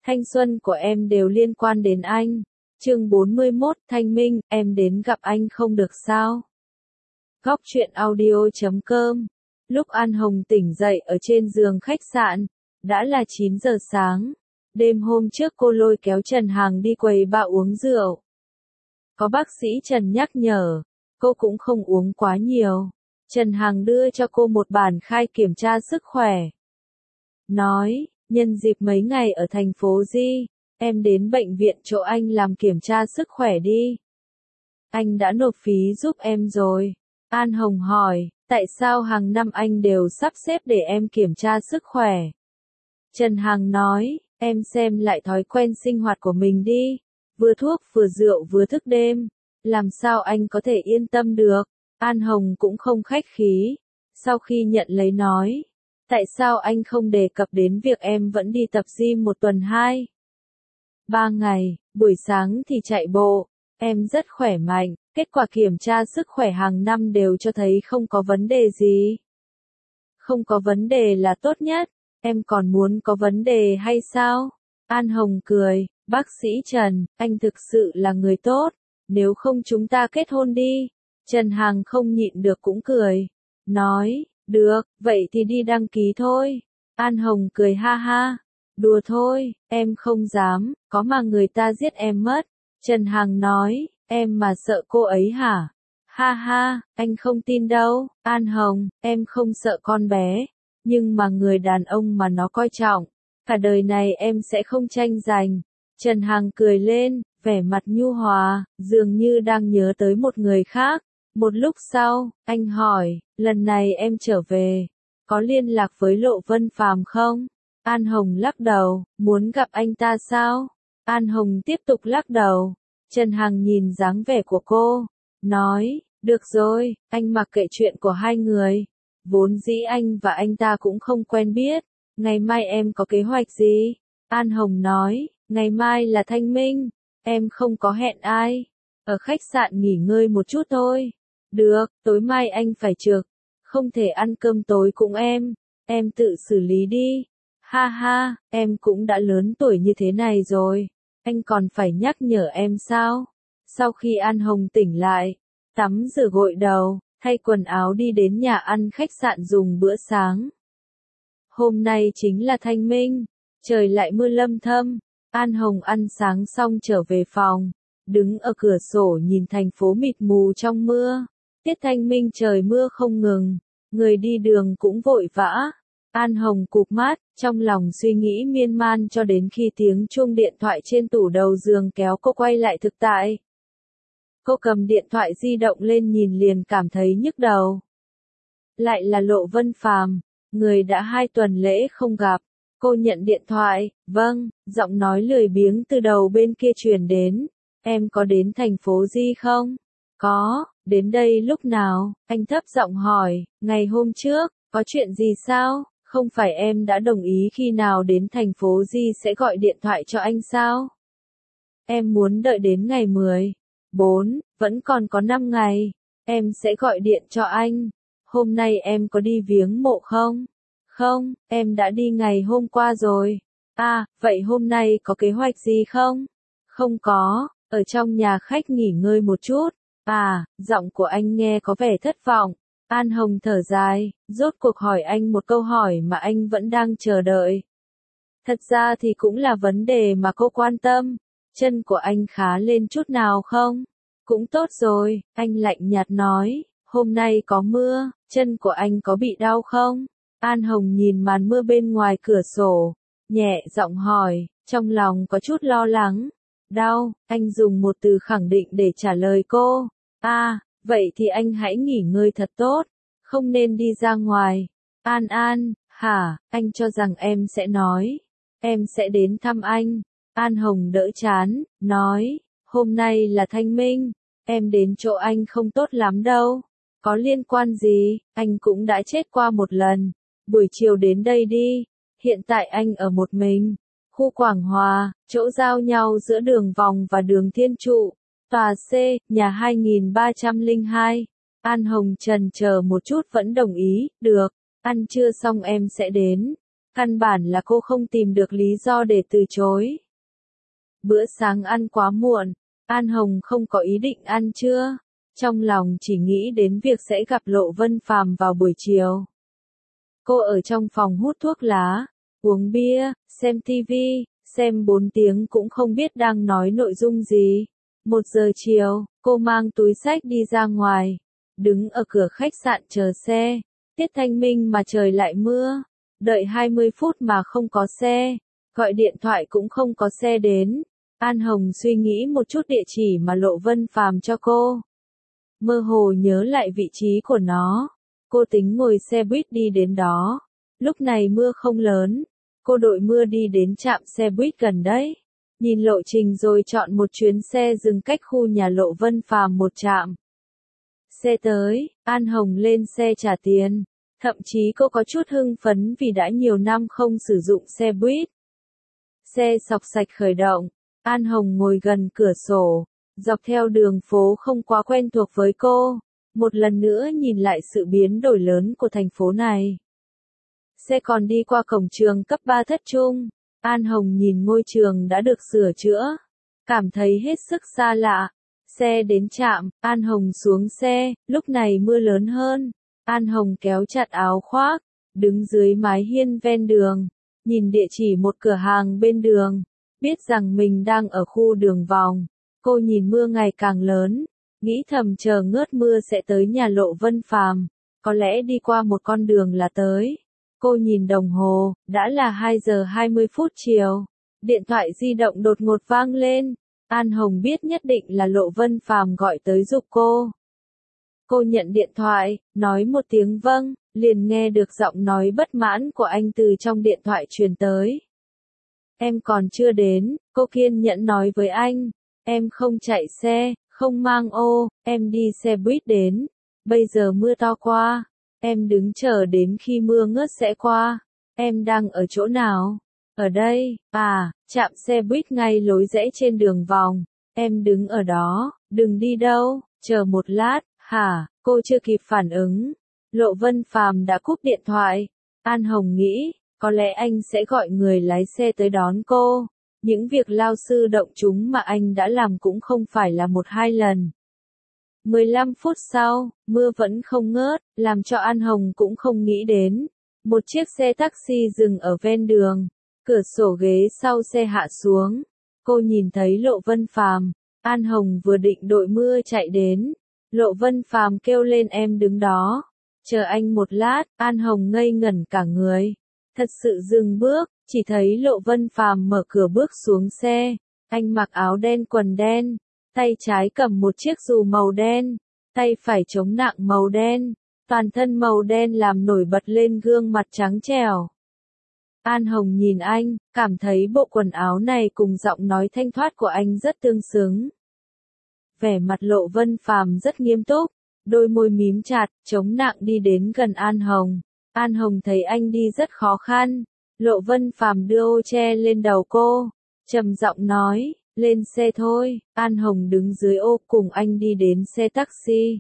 Thanh xuân của em đều liên quan đến anh. Chương 41, Thanh Minh, em đến gặp anh không được sao? Góc truyện audio.com. Lúc An Hồng tỉnh dậy ở trên giường khách sạn, đã là 9 giờ sáng. Đêm hôm trước cô lôi kéo Trần Hằng đi quầy bar uống rượu. Có bác sĩ Trần nhắc nhở, cô cũng không uống quá nhiều. Trần Hằng đưa cho cô một bản khai kiểm tra sức khỏe. Nói, nhân dịp mấy ngày ở thành phố Di, em đến bệnh viện chỗ anh làm kiểm tra sức khỏe đi. Anh đã nộp phí giúp em rồi. An Hồng hỏi, tại sao hàng năm anh đều sắp xếp để em kiểm tra sức khỏe? Trần Hằng nói, em xem lại thói quen sinh hoạt của mình đi. Vừa thuốc vừa rượu vừa thức đêm. Làm sao anh có thể yên tâm được? An Hồng cũng không khách khí. Sau khi nhận lấy nói, tại sao anh không đề cập đến việc em vẫn đi tập gym một tuần 3 ngày, buổi sáng thì chạy bộ, em rất khỏe mạnh, kết quả kiểm tra sức khỏe hàng năm đều cho thấy không có vấn đề gì. Không có vấn đề là tốt nhất, em còn muốn có vấn đề hay sao? An Hồng cười, bác sĩ Trần, anh thực sự là người tốt, nếu không chúng ta kết hôn đi. Trần Hằng không nhịn được cũng cười, nói, được, vậy thì đi đăng ký thôi. An Hồng cười ha ha, đùa thôi, em không dám, có mà người ta giết em mất. Trần Hằng nói, em mà sợ cô ấy hả? Ha ha, anh không tin đâu. An Hồng, em không sợ con bé, nhưng mà người đàn ông mà nó coi trọng, cả đời này em sẽ không tranh giành. Trần Hằng cười lên, vẻ mặt nhu hòa, dường như đang nhớ tới một người khác. Một lúc sau, anh hỏi, lần này em trở về, có liên lạc với Lộ Vân Phàm không? An Hồng lắc đầu, muốn gặp anh ta sao? An Hồng tiếp tục lắc đầu. Trần Hằng nhìn dáng vẻ của cô, nói, được rồi, anh mặc kệ chuyện của hai người. Vốn dĩ anh và anh ta cũng không quen biết. Ngày mai em có kế hoạch gì? An Hồng nói, ngày mai là Thanh Minh, em không có hẹn ai. Ở khách sạn nghỉ ngơi một chút thôi. Được, tối mai anh phải trực, không thể ăn cơm tối cùng em tự xử lý đi. Ha ha, em cũng đã lớn tuổi như thế này rồi, anh còn phải nhắc nhở em sao? Sau khi An Hồng tỉnh lại, tắm rửa gội đầu, thay quần áo đi đến nhà ăn khách sạn dùng bữa sáng. Hôm nay chính là Thanh Minh, trời lại mưa lâm thâm. An Hồng ăn sáng xong trở về phòng, đứng ở cửa sổ nhìn thành phố mịt mù trong mưa. Tiết Thanh Minh trời mưa không ngừng, người đi đường cũng vội vã. An Hồng cụp mắt, trong lòng suy nghĩ miên man cho đến khi tiếng chuông điện thoại trên tủ đầu giường kéo cô quay lại thực tại. Cô cầm điện thoại di động lên nhìn liền cảm thấy nhức đầu. Lại là Lộ Vân Phàm, người đã 2 tuần lễ không gặp. Cô nhận điện thoại, vâng, giọng nói lười biếng từ đầu bên kia truyền đến. Em có đến thành phố Di không? Có, đến đây lúc nào? Anh thấp giọng hỏi, ngày hôm trước, có chuyện gì sao? Không phải em đã đồng ý khi nào đến thành phố Di sẽ gọi điện thoại cho anh sao? Em muốn đợi đến ngày 14, vẫn còn có 5 ngày. Em sẽ gọi điện cho anh. Hôm nay em có đi viếng mộ không? Không, em đã đi ngày hôm qua rồi. À, vậy hôm nay có kế hoạch gì không? Không có, ở trong nhà khách nghỉ ngơi một chút. À, giọng của anh nghe có vẻ thất vọng. An Hồng thở dài, rốt cuộc hỏi anh một câu hỏi mà anh vẫn đang chờ đợi. Thật ra thì cũng là vấn đề mà cô quan tâm. Chân của anh khá lên chút nào không? Cũng tốt rồi, anh lạnh nhạt nói, hôm nay có mưa, chân của anh có bị đau không? An Hồng nhìn màn mưa bên ngoài cửa sổ, nhẹ giọng hỏi, trong lòng có chút lo lắng. Đau, anh dùng một từ khẳng định để trả lời cô. À, vậy thì anh hãy nghỉ ngơi thật tốt, không nên đi ra ngoài. An An, hả, anh cho rằng em sẽ nói, em sẽ đến thăm anh. An Hồng đỡ chán, nói, hôm nay là Thanh Minh, em đến chỗ anh không tốt lắm đâu. Có liên quan gì, anh cũng đã chết qua một lần. Buổi chiều đến đây đi, hiện tại anh ở một mình. Khu Quảng Hòa, chỗ giao nhau giữa đường Vòng và đường Thiên Trụ. Tòa C, nhà 2302. An Hồng chần chờ một chút vẫn đồng ý, được, ăn trưa xong em sẽ đến. Căn bản là cô không tìm được lý do để từ chối. Bữa sáng ăn quá muộn, An Hồng không có ý định ăn trưa, trong lòng chỉ nghĩ đến việc sẽ gặp Lộ Vân Phàm vào buổi chiều. Cô ở trong phòng hút thuốc lá, uống bia, xem tivi, xem 4 tiếng cũng không biết đang nói nội dung gì. 1 giờ chiều, cô mang túi xách đi ra ngoài, đứng ở cửa khách sạn chờ xe. Tiết Thanh Minh mà trời lại mưa, đợi 20 phút mà không có xe, gọi điện thoại cũng không có xe đến. An Hồng suy nghĩ một chút địa chỉ mà Lộ Vân Phàm cho cô. Mơ hồ nhớ lại vị trí của nó. Cô tính ngồi xe buýt đi đến đó. Lúc này mưa không lớn. Cô đội mưa đi đến trạm xe buýt gần đấy. Nhìn lộ trình rồi chọn một chuyến xe dừng cách khu nhà Lộ Vân Phàm một trạm. Xe tới, An Hồng lên xe trả tiền. Thậm chí cô có chút hưng phấn vì đã nhiều năm không sử dụng xe buýt. Xe xộc xạch khởi động. An Hồng ngồi gần cửa sổ, dọc theo đường phố không quá quen thuộc với cô, một lần nữa nhìn lại sự biến đổi lớn của thành phố này. Xe còn đi qua cổng trường cấp 3 Thất Trung, An Hồng nhìn ngôi trường đã được sửa chữa, cảm thấy hết sức xa lạ. Xe đến trạm, An Hồng xuống xe, lúc này mưa lớn hơn. An Hồng kéo chặt áo khoác, đứng dưới mái hiên ven đường, nhìn địa chỉ một cửa hàng bên đường. Biết rằng mình đang ở khu đường vòng, cô nhìn mưa ngày càng lớn, nghĩ thầm chờ ngớt mưa sẽ tới nhà Lộ Vân Phàm, có lẽ đi qua một con đường là tới. Cô nhìn đồng hồ, đã là 2 giờ 20 phút chiều. Điện thoại di động đột ngột vang lên. An Hồng biết nhất định là Lộ Vân Phàm gọi tới giục cô. Cô nhận điện thoại, nói một tiếng vâng, liền nghe được giọng nói bất mãn của anh từ trong điện thoại truyền tới. Em còn chưa đến, cô kiên nhẫn nói với anh. Em không chạy xe, không mang ô, em đi xe buýt đến. Bây giờ mưa to qua, em đứng chờ đến khi mưa ngớt sẽ qua. Em đang ở chỗ nào? Ở đây, trạm xe buýt ngay lối rẽ trên đường vòng. Em đứng ở đó, đừng đi đâu, chờ một lát. Hả? Cô chưa kịp phản ứng. Lộ Vân Phàm đã cúp điện thoại. An Hồng nghĩ, có lẽ anh sẽ gọi người lái xe tới đón cô. Những việc lao sư động chúng mà anh đã làm cũng không phải là 1-2 lần. 15 phút sau, mưa vẫn không ngớt, làm cho An Hồng cũng không nghĩ đến. Một chiếc xe taxi dừng ở ven đường. Cửa sổ ghế sau xe hạ xuống. Cô nhìn thấy Lộ Vân Phàm. An Hồng vừa định đội mưa chạy đến. Lộ Vân Phàm kêu lên em đứng đó. Chờ anh một lát, An Hồng ngây ngẩn cả người. Thật sự dừng bước, chỉ thấy Lộ Vân Phàm mở cửa bước xuống xe. Anh mặc áo đen quần đen, tay trái cầm một chiếc dù màu đen, tay phải chống nặng màu đen, toàn thân màu đen làm nổi bật lên gương mặt trắng trẻo. An Hồng nhìn anh, cảm thấy bộ quần áo này cùng giọng nói thanh thoát của anh rất tương xứng. Vẻ mặt Lộ Vân Phàm rất nghiêm túc, đôi môi mím chặt, chống nặng đi đến gần An Hồng. An Hồng thấy anh đi rất khó khăn. Lộ Vân Phàm đưa ô che lên đầu cô, trầm giọng nói, lên xe thôi. An Hồng đứng dưới ô cùng anh đi đến xe taxi.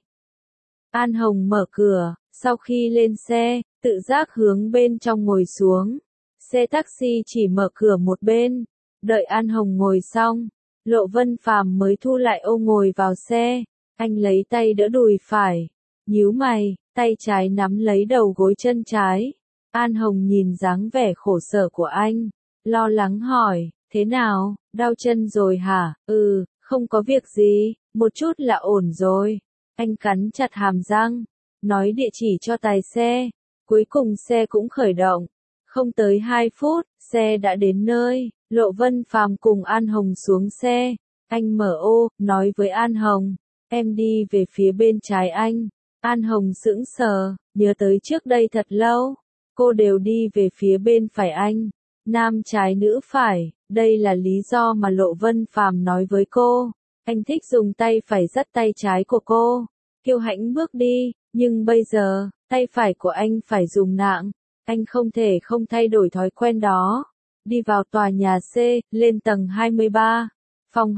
An Hồng mở cửa, sau khi lên xe, tự giác hướng bên trong ngồi xuống. Xe taxi chỉ mở cửa một bên, đợi An Hồng ngồi xong, Lộ Vân Phàm mới thu lại ô ngồi vào xe. Anh lấy tay đỡ đùi phải, nhíu mày, tay trái nắm lấy đầu gối chân trái. An Hồng nhìn dáng vẻ khổ sở của anh, lo lắng hỏi, thế nào, đau chân rồi hả? Không có việc gì, một chút là ổn rồi. Anh cắn chặt hàm răng, nói địa chỉ cho tài xe. Cuối cùng xe cũng khởi động. Không tới 2 phút, xe đã đến nơi. Lộ Vân Phàm cùng An Hồng xuống xe. Anh mở ô, nói với An Hồng, em đi về phía bên trái anh. An Hồng sững sờ, nhớ tới trước đây thật lâu, cô đều đi về phía bên phải anh. Nam trái nữ phải, đây là lý do mà Lộ Vân Phàm nói với cô. Anh thích dùng tay phải dắt tay trái của cô. Kiêu hãnh bước đi, nhưng bây giờ, tay phải của anh phải dùng nặng. Anh không thể không thay đổi thói quen đó. Đi vào tòa nhà C, lên tầng 23, phòng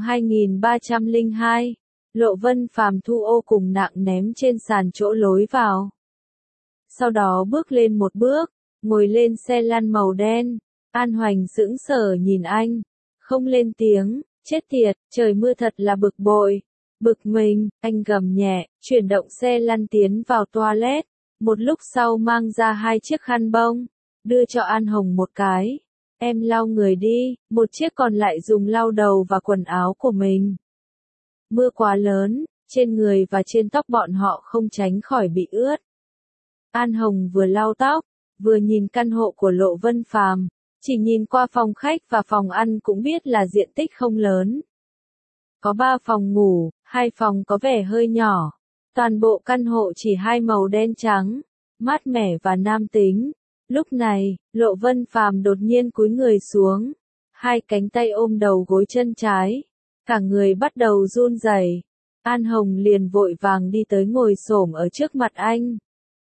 2302. Lộ Vân Phàm thu ô cùng nặng ném trên sàn chỗ lối vào. Sau đó bước lên một bước, ngồi lên xe lăn màu đen. An Hoành sững sờ nhìn anh, không lên tiếng, chết tiệt, trời mưa thật là bực bội. Bực mình, anh gầm nhẹ, chuyển động xe lăn tiến vào toilet. Một lúc sau mang ra 2 chiếc khăn bông, đưa cho An Hồng một cái. Em lau người đi, một chiếc còn lại dùng lau đầu và quần áo của mình. Mưa quá lớn, trên người và trên tóc bọn họ không tránh khỏi bị ướt. An Hồng vừa lau tóc, vừa nhìn căn hộ của Lộ Vân Phàm, chỉ nhìn qua phòng khách và phòng ăn cũng biết là diện tích không lớn. Có 3 phòng ngủ, 2 phòng có vẻ hơi nhỏ. Toàn bộ căn hộ chỉ 2 màu đen trắng, mát mẻ và nam tính. Lúc này, Lộ Vân Phàm đột nhiên cúi người xuống, 2 cánh tay ôm đầu gối chân trái, cả người bắt đầu run rẩy. An Hồng liền vội vàng đi tới ngồi xổm ở trước mặt anh.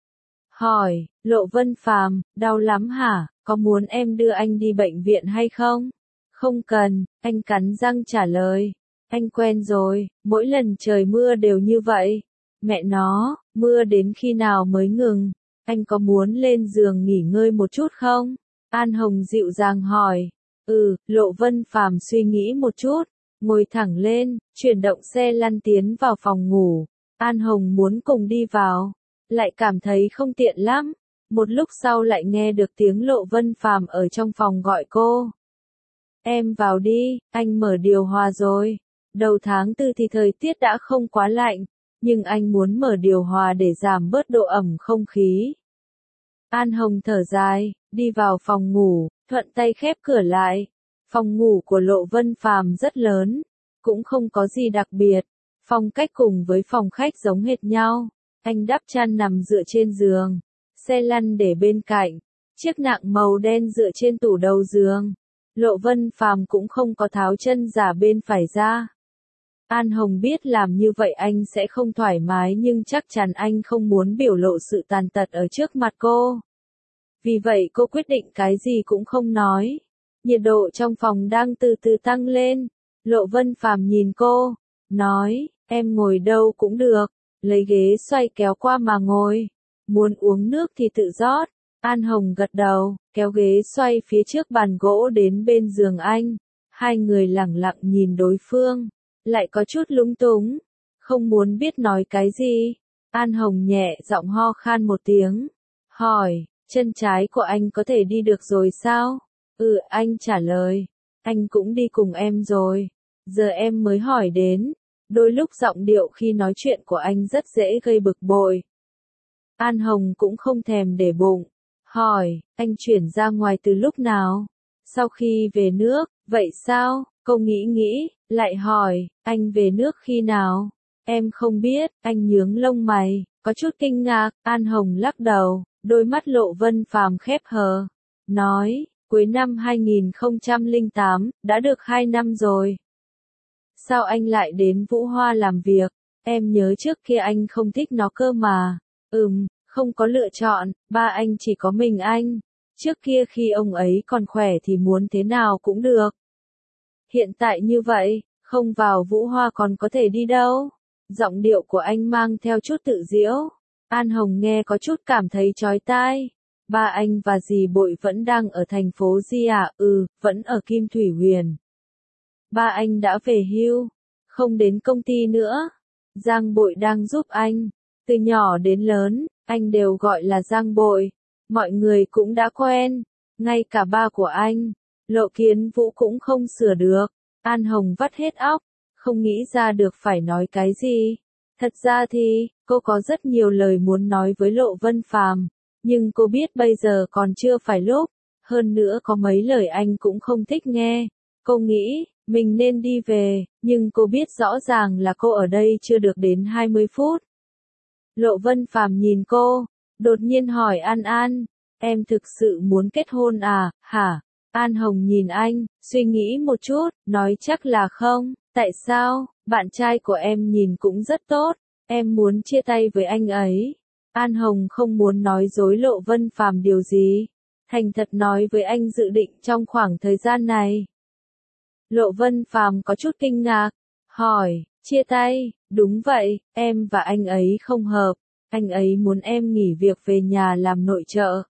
Hỏi, Lộ Vân Phàm, đau lắm hả, có muốn em đưa anh đi bệnh viện hay không? Không cần, anh cắn răng trả lời. Anh quen rồi, mỗi lần trời mưa đều như vậy. Mẹ nó, mưa đến khi nào mới ngừng? Anh có muốn lên giường nghỉ ngơi một chút không? An Hồng dịu dàng hỏi. Lộ Vân Phàm suy nghĩ một chút, ngồi thẳng lên, chuyển động xe lăn tiến vào phòng ngủ. An Hồng muốn cùng đi vào, lại cảm thấy không tiện lắm. Một lúc sau lại nghe được tiếng Lộ Vân Phàm ở trong phòng gọi cô. Em vào đi, anh mở điều hòa rồi. Đầu tháng 4 thì thời tiết đã không quá lạnh, nhưng anh muốn mở điều hòa để giảm bớt độ ẩm không khí. An Hồng thở dài, đi vào phòng ngủ, thuận tay khép cửa lại. Phòng ngủ của Lộ Vân Phàm rất lớn, cũng không có gì đặc biệt. Phong cách cùng với phòng khách giống hệt nhau. Anh đắp chăn nằm dựa trên giường, xe lăn để bên cạnh, chiếc nạng màu đen dựa trên tủ đầu giường. Lộ Vân Phàm cũng không có tháo chân giả bên phải ra. An Hồng biết làm như vậy anh sẽ không thoải mái nhưng chắc chắn anh không muốn biểu lộ sự tàn tật ở trước mặt cô. Vì vậy cô quyết định cái gì cũng không nói. Nhiệt độ trong phòng đang từ từ tăng lên. Lộ Vân Phàm nhìn cô, nói, em ngồi đâu cũng được, lấy ghế xoay kéo qua mà ngồi. Muốn uống nước thì tự rót. An Hồng gật đầu, kéo ghế xoay phía trước bàn gỗ đến bên giường anh. Hai người lẳng lặng nhìn đối phương, lại có chút lúng túng, không muốn biết nói cái gì. An Hồng nhẹ giọng ho khan một tiếng, hỏi, chân trái của anh có thể đi được rồi sao? Anh trả lời, anh cũng đi cùng em rồi, giờ em mới hỏi đến. Đôi lúc giọng điệu khi nói chuyện của anh rất dễ gây bực bội. An Hồng cũng không thèm để bụng, hỏi, anh chuyển ra ngoài từ lúc nào? Sau khi về nước, vậy sao? Cô nghĩ, lại hỏi, anh về nước khi nào? Em không biết, anh nhướng lông mày, có chút kinh ngạc. An Hồng lắc đầu, đôi mắt Lộ Vân Phàm khép hờ, nói, cuối năm 2008, đã được 2 năm rồi. Sao anh lại đến Vũ Hoa làm việc? Em nhớ trước kia anh không thích nó cơ mà. Không có lựa chọn, ba anh chỉ có mình anh. Trước kia khi ông ấy còn khỏe thì muốn thế nào cũng được. Hiện tại như vậy, không vào Vũ Hoa còn có thể đi đâu? Giọng điệu của anh mang theo chút tự giễu. An Hồng nghe có chút cảm thấy chói tai. Ba anh và dì Bội vẫn đang ở thành phố Di à? Vẫn ở Kim Thủy Huyền. Ba anh đã về hưu, không đến công ty nữa. Giang Bội đang giúp anh. Từ nhỏ đến lớn, anh đều gọi là Giang Bội. Mọi người cũng đã quen, ngay cả ba của anh. Lộ Kiến Vũ cũng không sửa được. An Hồng vắt hết óc, không nghĩ ra được phải nói cái gì. Thật ra thì, cô có rất nhiều lời muốn nói với Lộ Vân Phàm, nhưng cô biết bây giờ còn chưa phải lúc. Hơn nữa có mấy lời anh cũng không thích nghe. Cô nghĩ, mình nên đi về, nhưng cô biết rõ ràng là cô ở đây chưa được đến 20 phút. Lộ Vân Phàm nhìn cô, đột nhiên hỏi An, em thực sự muốn kết hôn à, hả? An Hồng nhìn anh, suy nghĩ một chút, nói chắc là không. Tại sao? Bạn trai của em nhìn cũng rất tốt, em muốn chia tay với anh ấy. An Hồng không muốn nói dối Lộ Vân Phàm điều gì, thành thật nói với anh dự định trong khoảng thời gian này. Lộ Vân Phàm có chút kinh ngạc, hỏi, chia tay? Đúng vậy, em và anh ấy không hợp, anh ấy muốn em nghỉ việc về nhà làm nội trợ.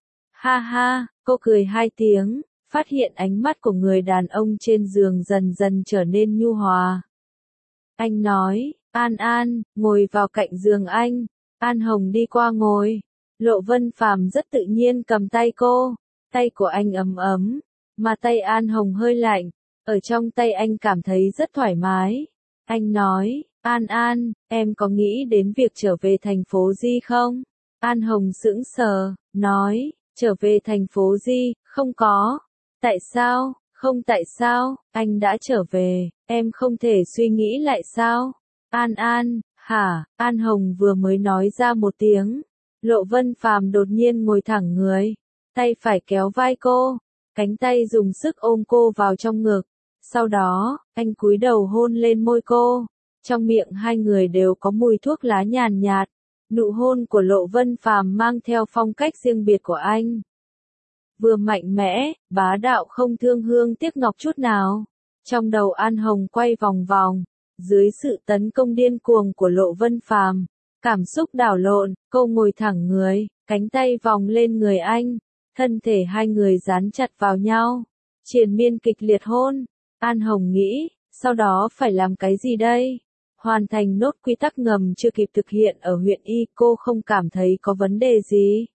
Ha ha, cô cười hai tiếng, phát hiện ánh mắt của người đàn ông trên giường dần dần trở nên nhu hòa. Anh nói, An An, ngồi vào cạnh giường anh. An Hồng đi qua ngồi. Lộ Vân Phàm rất tự nhiên cầm tay cô. Tay của anh ấm ấm, mà tay An Hồng hơi lạnh. Ở trong tay anh cảm thấy rất thoải mái. Anh nói, An An, em có nghĩ đến việc trở về thành phố Di không? An Hồng sững sờ, nói, trở về thành phố Di, không có. Tại sao? Không tại sao, anh đã trở về, em không thể suy nghĩ lại sao? An An, hả? An Hồng vừa mới nói ra một tiếng. Lộ Vân Phàm đột nhiên ngồi thẳng người, tay phải kéo vai cô, cánh tay dùng sức ôm cô vào trong ngực. Sau đó, anh cúi đầu hôn lên môi cô. Trong miệng hai người đều có mùi thuốc lá nhàn nhạt. Nụ hôn của Lộ Vân Phàm mang theo phong cách riêng biệt của anh. Vừa mạnh mẽ, bá đạo không thương hương tiếc ngọc chút nào. Trong đầu An Hồng quay vòng vòng, dưới sự tấn công điên cuồng của Lộ Vân Phàm, cảm xúc đảo lộn, cô ngồi thẳng người, cánh tay vòng lên người anh, thân thể hai người dán chặt vào nhau, triền miên kịch liệt hôn. An Hồng nghĩ, sau đó phải làm cái gì đây? Hoàn thành nốt quy tắc ngầm chưa kịp thực hiện ở huyện Y, cô không cảm thấy có vấn đề gì.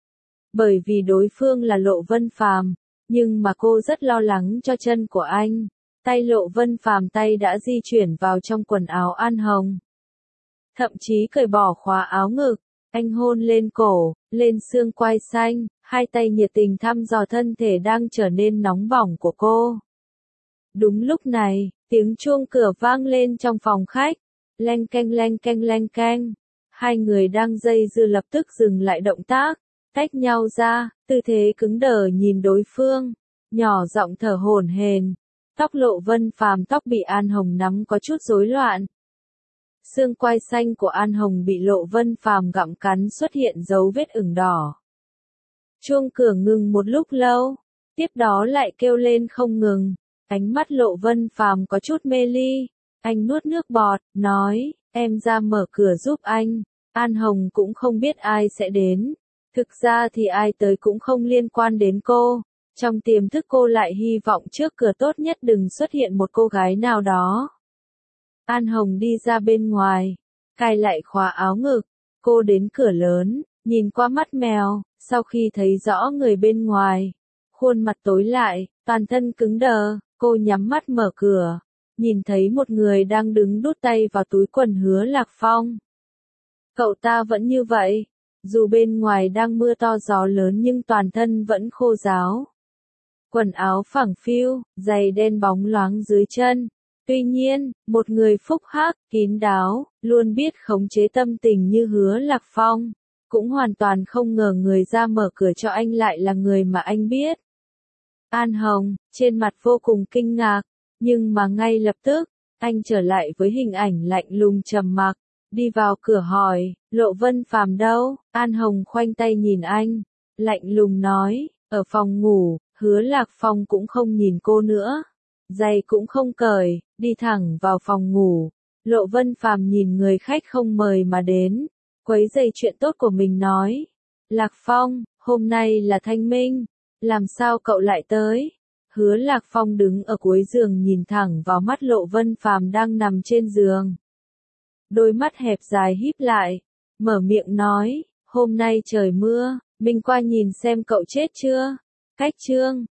Bởi vì đối phương là Lộ Vân Phàm, nhưng mà cô rất lo lắng cho chân của anh. Tay Lộ Vân Phàm tay đã di chuyển vào trong quần áo An Hồng. Thậm chí cởi bỏ khóa áo ngực, anh hôn lên cổ, lên xương quai xanh, hai tay nhiệt tình thăm dò thân thể đang trở nên nóng bỏng của cô. Đúng lúc này, tiếng chuông cửa vang lên trong phòng khách, leng keng leng keng leng keng. Hai người đang dây dưa lập tức dừng lại động tác, tách nhau ra, tư thế cứng đờ nhìn đối phương, nhỏ giọng thở hổn hển. Tóc Lộ Vân Phàm tóc bị An Hồng nắm có chút rối loạn. Xương quai xanh của An Hồng bị Lộ Vân Phàm gặm cắn xuất hiện dấu vết ửng đỏ. Chuông cửa ngừng một lúc lâu, tiếp đó lại kêu lên không ngừng. Ánh mắt Lộ Vân Phàm có chút mê ly, anh nuốt nước bọt, nói, em ra mở cửa giúp anh. An Hồng cũng không biết ai sẽ đến. Thực ra thì ai tới cũng không liên quan đến cô. Trong tiềm thức cô lại hy vọng trước cửa tốt nhất đừng xuất hiện một cô gái nào đó. An Hồng đi ra bên ngoài, cài lại khóa áo ngực. Cô đến cửa lớn, nhìn qua mắt mèo, sau khi thấy rõ người bên ngoài. Khuôn mặt tối lại, toàn thân cứng đờ, cô nhắm mắt mở cửa. Nhìn thấy một người đang đứng đút tay vào túi quần Hứa Lạc Phong. Cậu ta vẫn như vậy, dù bên ngoài đang mưa to gió lớn nhưng toàn thân vẫn khô ráo. Quần áo phẳng phiu, giày đen bóng loáng dưới chân. Tuy nhiên, một người phúc hắc, kín đáo, luôn biết khống chế tâm tình như Hứa Lạc Phong, cũng hoàn toàn không ngờ người ra mở cửa cho anh lại là người mà anh biết. An Hồng, trên mặt vô cùng kinh ngạc, nhưng mà ngay lập tức, anh trở lại với hình ảnh lạnh lùng trầm mặc, đi vào cửa hỏi, Lộ Vân Phàm đâu? An Hồng khoanh tay nhìn anh, lạnh lùng nói, ở phòng ngủ. Hứa Lạc Phong cũng không nhìn cô nữa, giày cũng không cởi, đi thẳng vào phòng ngủ. Lộ Vân Phàm nhìn người khách không mời mà đến, quấy rầy chuyện tốt của mình nói, Lạc Phong, hôm nay là Thanh Minh, làm sao cậu lại tới? Hứa Lạc Phong đứng ở cuối giường nhìn thẳng vào mắt Lộ Vân Phàm đang nằm trên giường. Đôi mắt hẹp dài híp lại, mở miệng nói, hôm nay trời mưa, mình qua nhìn xem cậu chết chưa? Cách chương